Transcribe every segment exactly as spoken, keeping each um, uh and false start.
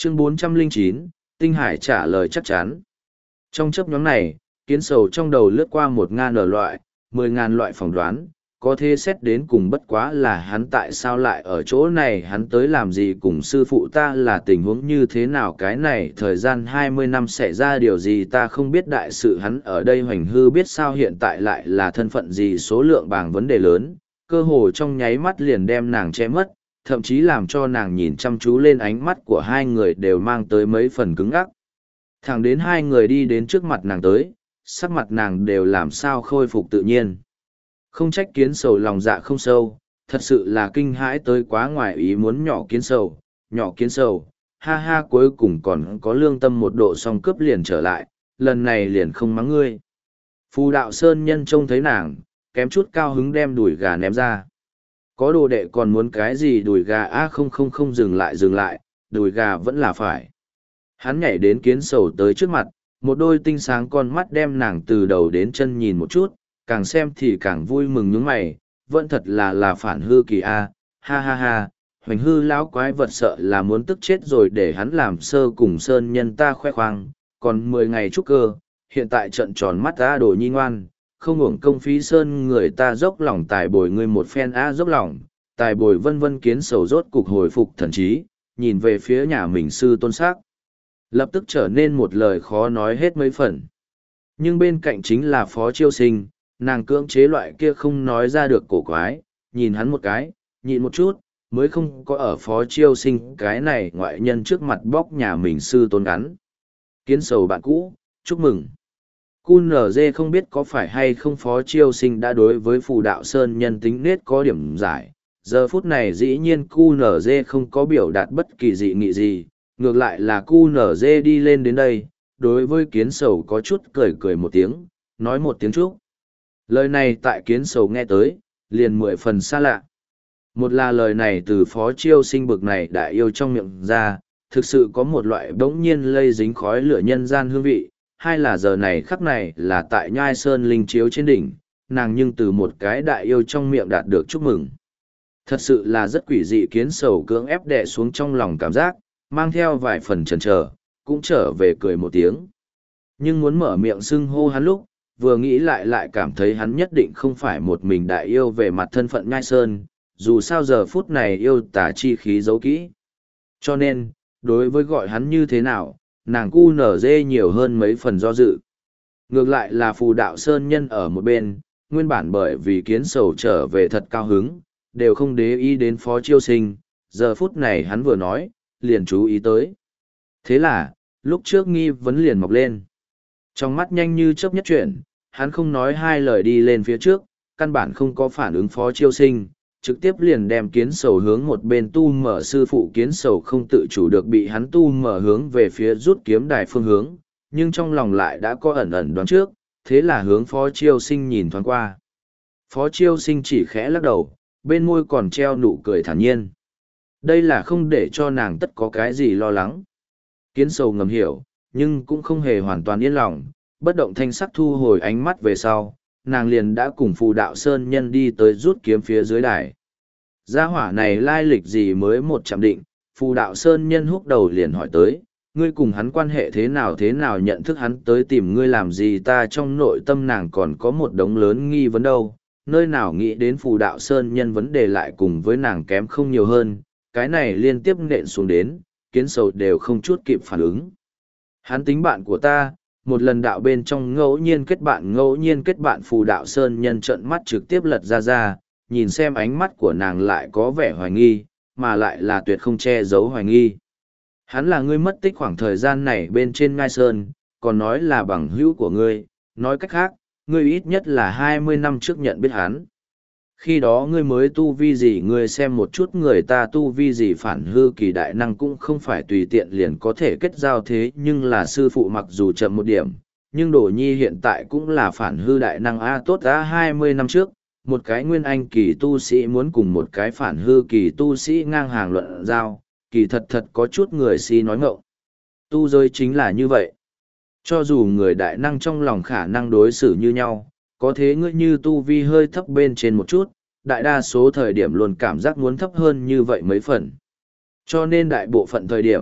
Chương bốn trăm lẻ chín, Tinh Hải trả lời chắc chắn. Trong chấp nhóm này, kiến sầu trong đầu lướt qua một ngàn ở loại, mười ngàn loại phỏng đoán, có thể xét đến cùng bất quá là hắn tại sao lại ở chỗ này, hắn tới làm gì cùng sư phụ ta, là tình huống như thế nào, cái này thời gian hai mươi năm xảy ra điều gì ta không biết, đại sự hắn ở đây hoành hư biết sao, hiện tại lại là thân phận gì, số lượng bảng vấn đề lớn, cơ hồ trong nháy mắt liền đem nàng che mất, thậm chí làm cho nàng nhìn chăm chú lên, ánh mắt của hai người đều mang tới mấy phần cứng ắc. Thẳng đến hai người đi đến trước mặt nàng tới, sắc mặt nàng đều làm sao khôi phục tự nhiên. Không trách kiến sầu lòng dạ không sâu, thật sự là kinh hãi tới quá ngoài ý muốn, nhỏ kiến sầu, nhỏ kiến sầu, ha ha, cuối cùng còn có lương tâm một độ, xong cướp liền trở lại, lần này liền không mắng ngươi. Phù đạo sơn nhân trông thấy nàng, kém chút cao hứng đem đùi gà ném ra. Có đồ đệ còn muốn cái gì đùi gà, a không không không, dừng lại dừng lại, đùi gà vẫn là phải. Hắn nhảy đến kiến sầu tới trước mặt, một đôi tinh sáng con mắt đem nàng từ đầu đến chân nhìn một chút, càng xem thì càng vui mừng nhướng mày, vẫn thật là là phản hư kỳ a, ha ha ha, hoành hư lão quái vật sợ là muốn tức chết rồi, để hắn làm sơ cùng sơn nhân ta khoe khoang, còn mười ngày trúc cơ, hiện tại trận tròn mắt ta đồ nhi ngoan, không uổng công phí sơn người ta dốc lòng tài bồi ngươi một phen a, dốc lòng, tài bồi vân vân. Kiến sầu rốt cục hồi phục thần trí, nhìn về phía nhà mình sư tôn sắc, lập tức trở nên một lời khó nói hết mấy phần. Nhưng bên cạnh chính là Phó Chiêu Sinh, nàng cưỡng chế loại kia không nói ra được cổ quái, nhìn hắn một cái, nhịn một chút, mới không có ở Phó Chiêu Sinh cái này ngoại nhân trước mặt bóc nhà mình sư tôn ngắn. Kiến sầu bạn cũ, chúc mừng. Cu nở dê không biết có phải hay không Phó Chiêu Sinh đã đối với phù đạo sơn nhân tính nết có điểm giải. Giờ phút này dĩ nhiên Cu nở dê không có biểu đạt bất kỳ dị nghị gì, ngược lại là Cu nở dê đi lên đến đây, đối với kiến sầu có chút cười cười một tiếng, nói một tiếng chúc. Lời này tại kiến sầu nghe tới, liền mười phần xa lạ. Một là lời này từ Phó Chiêu Sinh bực này đại yêu trong miệng ra, thực sự có một loại bỗng nhiên lây dính khói lửa nhân gian hương vị. Hai là giờ này khắc này là tại Nhai Sơn Linh Chiếu trên đỉnh, nàng nhưng từ một cái đại yêu trong miệng đạt được chúc mừng. Thật sự là rất quỷ dị, kiến sầu cưỡng ép đè xuống trong lòng cảm giác, mang theo vài phần chần chờ, cũng trở về cười một tiếng. Nhưng muốn mở miệng xưng hô hắn lúc, vừa nghĩ lại lại cảm thấy hắn nhất định không phải một mình đại yêu về mặt thân phận Nhai Sơn, dù sao giờ phút này yêu tà chi khí giấu kỹ. Cho nên, đối với gọi hắn như thế nào, nàng cu nở dê nhiều hơn mấy phần do dự. Ngược lại là phù đạo sơn nhân ở một bên, nguyên bản bởi vì kiến sầu trở về thật cao hứng, đều không để ý đến Phó Chiêu Sinh, giờ phút này hắn vừa nói, liền chú ý tới. Thế là, lúc trước nghi vấn liền mọc lên. Trong mắt nhanh như chớp nhất chuyển, hắn không nói hai lời đi lên phía trước, căn bản không có phản ứng Phó Chiêu Sinh, trực tiếp liền đem kiến sầu hướng một bên tu mở, sư phụ kiến sầu không tự chủ được bị hắn tu mở hướng về phía rút kiếm đài phương hướng, nhưng trong lòng lại đã có ẩn ẩn đoán trước, thế là hướng Phó Chiêu Sinh nhìn thoáng qua. Phó Chiêu Sinh chỉ khẽ lắc đầu, bên môi còn treo nụ cười thản nhiên. Đây là không để cho nàng tất có cái gì lo lắng. Kiến sầu ngầm hiểu, nhưng cũng không hề hoàn toàn yên lòng, bất động thanh sắc thu hồi ánh mắt về sau, nàng liền đã cùng phù đạo sơn nhân đi tới rút kiếm phía dưới đài. Gia hỏa này lai lịch gì mới một chạm định, phù đạo sơn nhân húc đầu liền hỏi tới, ngươi cùng hắn quan hệ thế nào thế nào, nhận thức hắn tới tìm ngươi làm gì, ta trong nội tâm nàng còn có một đống lớn nghi vấn đâu, nơi nào nghĩ đến phù đạo sơn nhân vấn đề lại cùng với nàng kém không nhiều hơn, cái này liên tiếp nện xuống đến, kiến sầu đều không chút kịp phản ứng. Hắn tính bạn của ta, một lần đạo bên trong ngẫu nhiên kết bạn ngẫu nhiên kết bạn phù đạo sơn nhân trợn mắt trực tiếp lật ra ra, nhìn xem ánh mắt của nàng lại có vẻ hoài nghi, mà lại là tuyệt không che giấu hoài nghi. Hắn là ngươi mất tích khoảng thời gian này bên trên Ngai Sơn, còn nói là bằng hữu của ngươi, nói cách khác, ngươi ít nhất là hai mươi năm trước nhận biết hắn. Khi đó ngươi mới tu vi gì, ngươi xem một chút người ta tu vi gì, phản hư kỳ đại năng cũng không phải tùy tiện liền có thể kết giao, thế nhưng là sư phụ mặc dù chậm một điểm, nhưng Đỗ Nhi hiện tại cũng là phản hư đại năng a, tốt đã hai mươi năm trước, một cái nguyên anh kỳ tu sĩ muốn cùng một cái phản hư kỳ tu sĩ ngang hàng luận giao, kỳ thật thật có chút người si nói ngọng. Tu giới chính là như vậy. Cho dù người đại năng trong lòng khả năng đối xử như nhau, có thế ngươi như tu vi hơi thấp bên trên một chút, đại đa số thời điểm luôn cảm giác muốn thấp hơn như vậy mấy phần. Cho nên đại bộ phận thời điểm,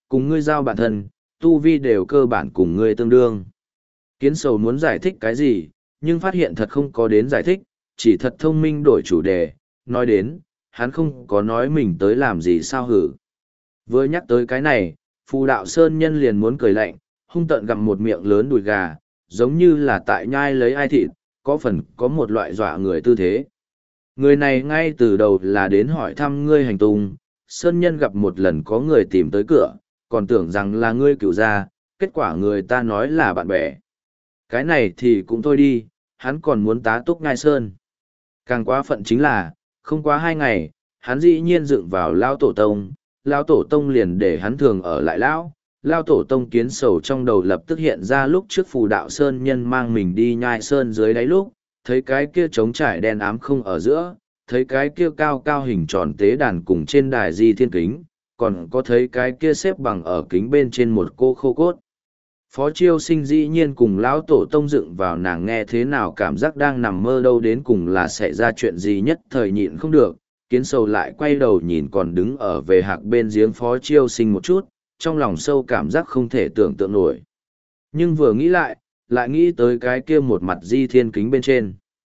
cùng ngươi giao bản thân, tu vi đều cơ bản cùng ngươi tương đương. Kiến sầu muốn giải thích cái gì, nhưng phát hiện thật không có đến giải thích, chỉ thật thông minh đổi chủ đề, nói đến, hắn không có nói mình tới làm gì sao hử. Vừa nhắc tới cái này, phù đạo sơn nhân liền muốn cười lạnh, hung tợn gặm một miệng lớn đùi gà, giống như là tại nhai lấy ai thịt, có phần có một loại dọa người tư thế. Người này ngay từ đầu là đến hỏi thăm ngươi hành tung, sơn nhân gặp một lần có người tìm tới cửa, còn tưởng rằng là ngươi cựu gia, kết quả người ta nói là bạn bè. Cái này thì cũng thôi đi, hắn còn muốn tá túc ngai sơn. Càng quá phận chính là, không quá hai ngày, hắn dĩ nhiên dựng vào lao tổ tông, lao tổ tông liền để hắn thường ở lại lão. Lao tổ tông kiến sầu trong đầu lập tức hiện ra lúc trước phù đạo sơn nhân mang mình đi nhai sơn dưới đáy lúc, thấy cái kia trống trải đen ám không ở giữa, thấy cái kia cao cao hình tròn tế đàn cùng trên đài di thiên kính, còn có thấy cái kia xếp bằng ở kính bên trên một cô khô cốt. Phó Chiêu Sinh dĩ nhiên cùng lão tổ tông dựng vào, nàng nghe thế nào cảm giác đang nằm mơ đâu, đến cùng là xảy ra chuyện gì nhất thời nhịn không được, kiến sầu lại quay đầu nhìn còn đứng ở về hạc bên giếng Phó Chiêu Sinh một chút, trong lòng sâu cảm giác không thể tưởng tượng nổi. Nhưng vừa nghĩ lại, lại nghĩ tới cái kia một mặt di thiên kính bên trên.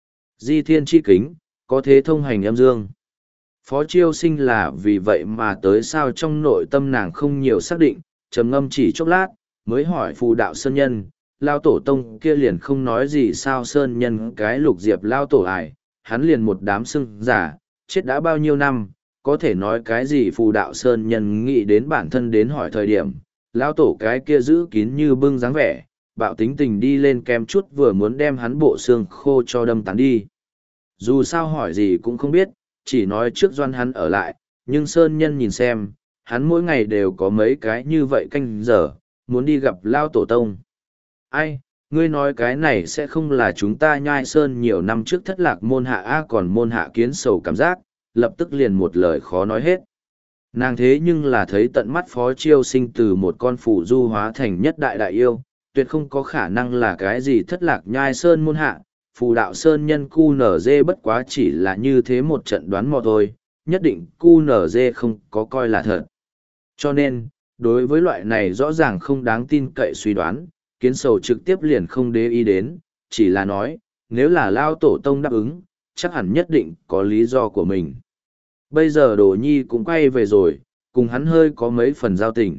Di thiên chi kính, có thế thông hành âm dương. Phó Chiêu Sinh là vì vậy mà tới sao trong nội tâm nàng không nhiều xác định, trầm ngâm chỉ chốc lát, mới hỏi phù đạo sơn nhân, lao tổ tông kia liền không nói gì sao sơn nhân cái lục diệp lao tổ ải, hắn liền một đám sưng giả, chết đã bao nhiêu năm, có thể nói cái gì phù đạo sơn nhân nghĩ đến bản thân đến hỏi thời điểm, lao tổ cái kia giữ kín như bưng dáng vẻ, bạo tính tình đi lên kem chút vừa muốn đem hắn bộ xương khô cho đâm tán đi. Dù sao hỏi gì cũng không biết, chỉ nói trước doan hắn ở lại, nhưng sơn nhân nhìn xem, hắn mỗi ngày đều có mấy cái như vậy canh giờ, muốn đi gặp lao tổ tông. Ai, ngươi nói cái này sẽ không là chúng ta nhai sơn nhiều năm trước thất lạc môn hạ A, còn môn hạ kiến sầu cảm giác, lập tức liền một lời khó nói hết. Nàng thế nhưng là thấy tận mắt Phó Chiêu Sinh từ một con phù du hóa thành nhất đại đại yêu, tuyệt không có khả năng là cái gì thất lạc nhai sơn môn hạ, phù đạo sơn nhân cu nở dê bất quá chỉ là như thế một trận đoán mò thôi, nhất định cu nở dê không có coi là thật. Cho nên, đối với loại này rõ ràng không đáng tin cậy suy đoán, kiến sầu trực tiếp liền không để ý đến, chỉ là nói, nếu là lao tổ tông đáp ứng, chắc hẳn nhất định có lý do của mình. Bây giờ Đồ Nhi cũng quay về rồi, cùng hắn hơi có mấy phần giao tình.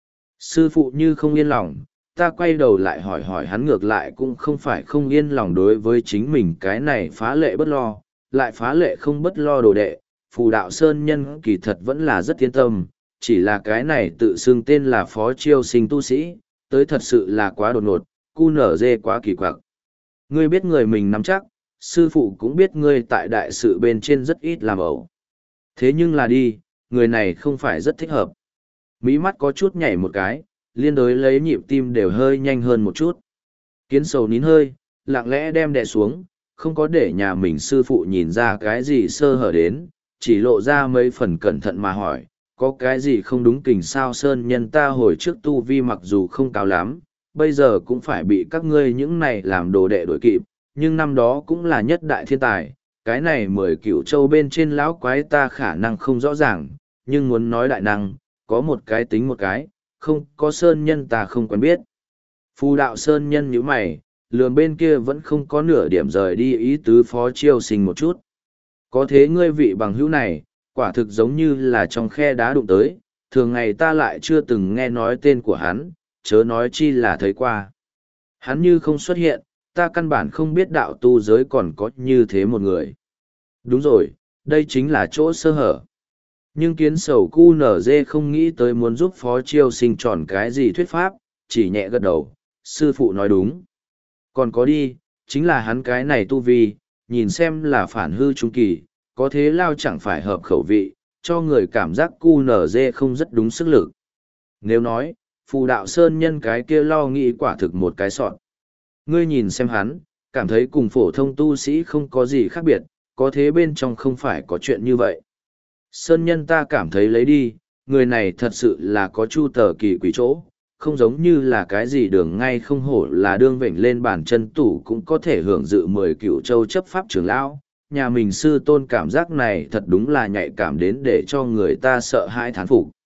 Sư phụ như không yên lòng, ta quay đầu lại hỏi hỏi hắn, ngược lại cũng không phải không yên lòng đối với chính mình cái này phá lệ bất lo, lại phá lệ không bất lo đồ đệ, phù đạo sơn nhân kỳ thật vẫn là rất yên tâm, chỉ là cái này tự xưng tên là Phó Chiêu Sinh tu sĩ, tới thật sự là quá đột ngột, cu nở dê quá kỳ quặc. Ngươi biết người mình nắm chắc, sư phụ cũng biết ngươi tại đại sự bên trên rất ít làm ẩu. Thế nhưng là đi, người này không phải rất thích hợp. Mí mắt có chút nhảy một cái, liên đối lấy nhịp tim đều hơi nhanh hơn một chút. Kiến sầu nín hơi, lặng lẽ đem đè xuống, không có để nhà mình sư phụ nhìn ra cái gì sơ hở đến, chỉ lộ ra mấy phần cẩn thận mà hỏi, có cái gì không đúng kình sao sơn nhân ta hồi trước tu vi mặc dù không cao lắm, bây giờ cũng phải bị các ngươi những này làm đồ đệ đổi kịp, nhưng năm đó cũng là nhất đại thiên tài, cái này mười cửu châu bên trên lão quái ta khả năng không rõ ràng, nhưng muốn nói đại năng, có một cái tính một cái, không có sơn nhân ta không quen biết. Phù đạo sơn nhân như mày, lường bên kia vẫn không có nửa điểm rời đi ý tứ Phó Chiêu Sinh một chút. Có thế ngươi vị bằng hữu này, quả thực giống như là trong khe đá đụng tới, thường ngày ta lại chưa từng nghe nói tên của hắn, chớ nói chi là thấy qua. Hắn như không xuất hiện, ta căn bản không biết đạo tu giới còn có như thế một người. Đúng rồi, đây chính là chỗ sơ hở. Nhưng kiến sầu cu nở dê không nghĩ tới muốn giúp Phó Chiêu Sinh tròn cái gì thuyết pháp, chỉ nhẹ gật đầu, sư phụ nói đúng. Còn có đi, chính là hắn cái này tu vi, nhìn xem là phản hư trung kỳ, có thế lao chẳng phải hợp khẩu vị, cho người cảm giác cu nở dê không rất đúng sức lực. Nếu nói, phù đạo sơn nhân cái kia lo nghĩ quả thực một cái sọn. Ngươi nhìn xem hắn, cảm thấy cùng phổ thông tu sĩ không có gì khác biệt, có thế bên trong không phải có chuyện như vậy. Sơn nhân ta cảm thấy lấy đi, người này thật sự là có chu tờ kỳ quỷ chỗ, không giống như là cái gì đường ngay không hổ là đương vểnh lên bàn chân tủ cũng có thể hưởng dự mười cựu châu chấp pháp trưởng lão. Nhà mình sư tôn cảm giác này thật đúng là nhạy cảm đến để cho người ta sợ hãi thán phục.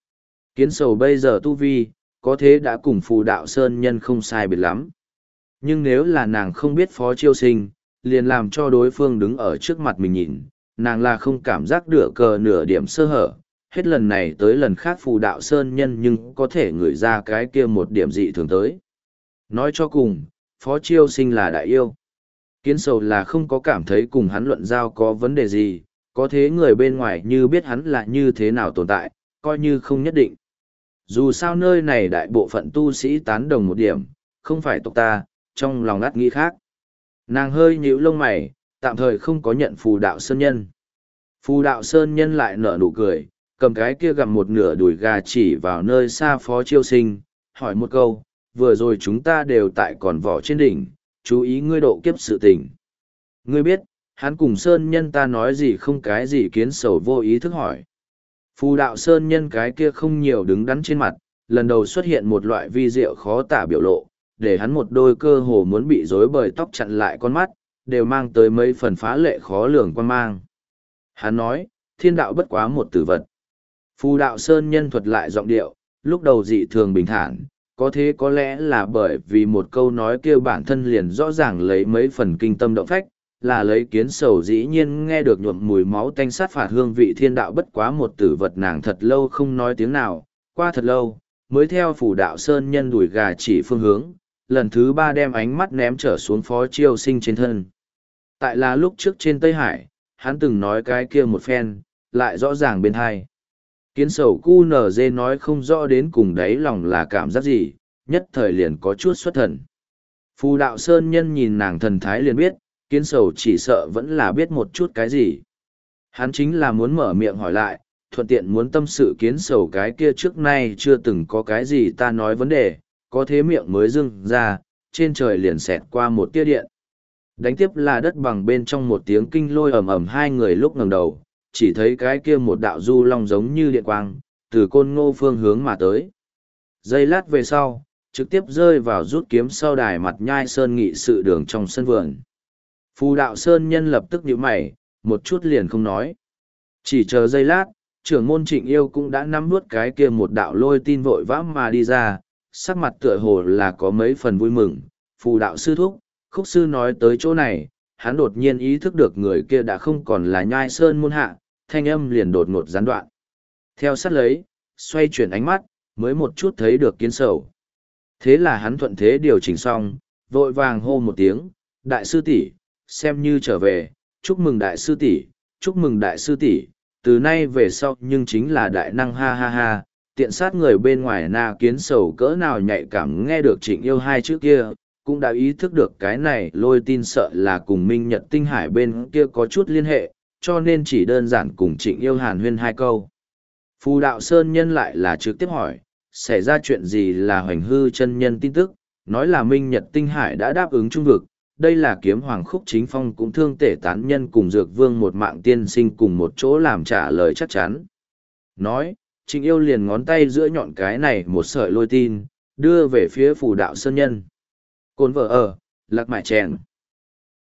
Kiến sầu bây giờ tu vi, có thế đã cùng phù đạo sơn nhân không sai biệt lắm. Nhưng nếu là nàng không biết phó chiêu sinh, liền làm cho đối phương đứng ở trước mặt mình nhìn, nàng là không cảm giác được cờ nửa điểm sơ hở. Hết lần này tới lần khác phù đạo sơn nhân nhưng có thể ngửi ra cái kia một điểm dị thường tới. Nói cho cùng, phó chiêu sinh là đại yêu. Kiến sầu là không có cảm thấy cùng hắn luận giao có vấn đề gì, có thế người bên ngoài như biết hắn là như thế nào tồn tại, coi như không nhất định. Dù sao nơi này đại bộ phận tu sĩ tán đồng một điểm, không phải tộc ta, trong lòng ắt nghĩ khác. Nàng hơi nhíu lông mày, tạm thời không có nhận phù đạo sơn nhân. Phù đạo sơn nhân lại nở nụ cười, cầm cái kia gặm một nửa đùi gà chỉ vào nơi xa phó chiêu sinh, hỏi một câu, vừa rồi chúng ta đều tại còn vỏ trên đỉnh, chú ý ngươi độ kiếp sự tình. Ngươi biết, hắn cùng sơn nhân ta nói gì không cái gì kiến sầu vô ý thức hỏi. Phù đạo sơn nhân cái kia không nhiều đứng đắn trên mặt, lần đầu xuất hiện một loại vi diệu khó tả biểu lộ, để hắn một đôi cơ hồ muốn bị rối bời tóc chặn lại con mắt, đều mang tới mấy phần phá lệ khó lường quan mang. Hắn nói, thiên đạo bất quá một tử vật. Phù đạo sơn nhân thuật lại giọng điệu, lúc đầu dị thường bình thản, có thế có lẽ là bởi vì một câu nói kêu bản thân liền rõ ràng lấy mấy phần kinh tâm động phách, là lấy kiến sầu dĩ nhiên nghe được nhuộm mùi máu tanh sát phạt hương vị thiên đạo bất quá một tử vật nàng thật lâu không nói tiếng nào, qua thật lâu, mới theo phủ đạo sơn nhân đuổi gà chỉ phương hướng, lần thứ ba đem ánh mắt ném trở xuống phó chiêu sinh trên thân. Tại là lúc trước trên Tây Hải, hắn từng nói cái kia một phen, lại rõ ràng bên hai. Kiến sầu cu nở dê nói không rõ đến cùng đáy lòng là cảm giác gì, nhất thời liền có chút xuất thần. Phù đạo sơn nhân nhìn nàng thần thái liền biết, kiến sầu chỉ sợ vẫn là biết một chút cái gì. Hắn chính là muốn mở miệng hỏi lại, thuận tiện muốn tâm sự kiến sầu cái kia trước nay chưa từng có cái gì ta nói vấn đề, có thế miệng mới dưng ra, trên trời liền xẹt qua một tia điện. Đánh tiếp là đất bằng bên trong một tiếng kinh lôi ầm ầm hai người lúc ngẩng đầu, chỉ thấy cái kia một đạo du long giống như điện quang, từ côn ngô phương hướng mà tới. Giây lát về sau, trực tiếp rơi vào rút kiếm sau đài mặt nhai sơn nghị sự đường trong sân vườn. Phù đạo sơn nhân lập tức nhíu mày, một chút liền không nói. Chỉ chờ giây lát, trưởng môn Trịnh Yêu cũng đã nắm nuốt cái kia một đạo lôi tin vội vã mà đi ra, sắc mặt tựa hồ là có mấy phần vui mừng. Phù đạo sư thúc, khúc sư nói tới chỗ này, hắn đột nhiên ý thức được người kia đã không còn là nhai sơn môn hạ, thanh âm liền đột ngột gián đoạn. Theo sát lấy, xoay chuyển ánh mắt, mới một chút thấy được kiến sầu. Thế là hắn thuận thế điều chỉnh xong, vội vàng hô một tiếng, đại sư tỷ, xem như trở về, chúc mừng đại sư tỷ, chúc mừng đại sư tỷ, từ nay về sau nhưng chính là đại năng ha ha ha, tiện sát người bên ngoài na kiến sầu cỡ nào nhạy cảm nghe được Trịnh Yêu hai chữ kia, cũng đã ý thức được cái này lôi tin sợ là cùng Minh Nhật Tinh Hải bên kia có chút liên hệ, cho nên chỉ đơn giản cùng Trịnh Yêu hàn huyên hai câu. Phù đạo sơn nhân lại là trực tiếp hỏi, xảy ra chuyện gì là hoành hư chân nhân tin tức, nói là Minh Nhật Tinh Hải đã đáp ứng trung vực, đây là kiếm hoàng khúc chính phong cũng thương tể tán nhân cùng dược vương một mạng tiên sinh cùng một chỗ làm trả lời chắc chắn. Nói, Trịnh Yêu liền ngón tay giữa nhọn cái này một sợi lôi tin, đưa về phía phù đạo sơn nhân. Côn vợ ở, lạc mại chèn.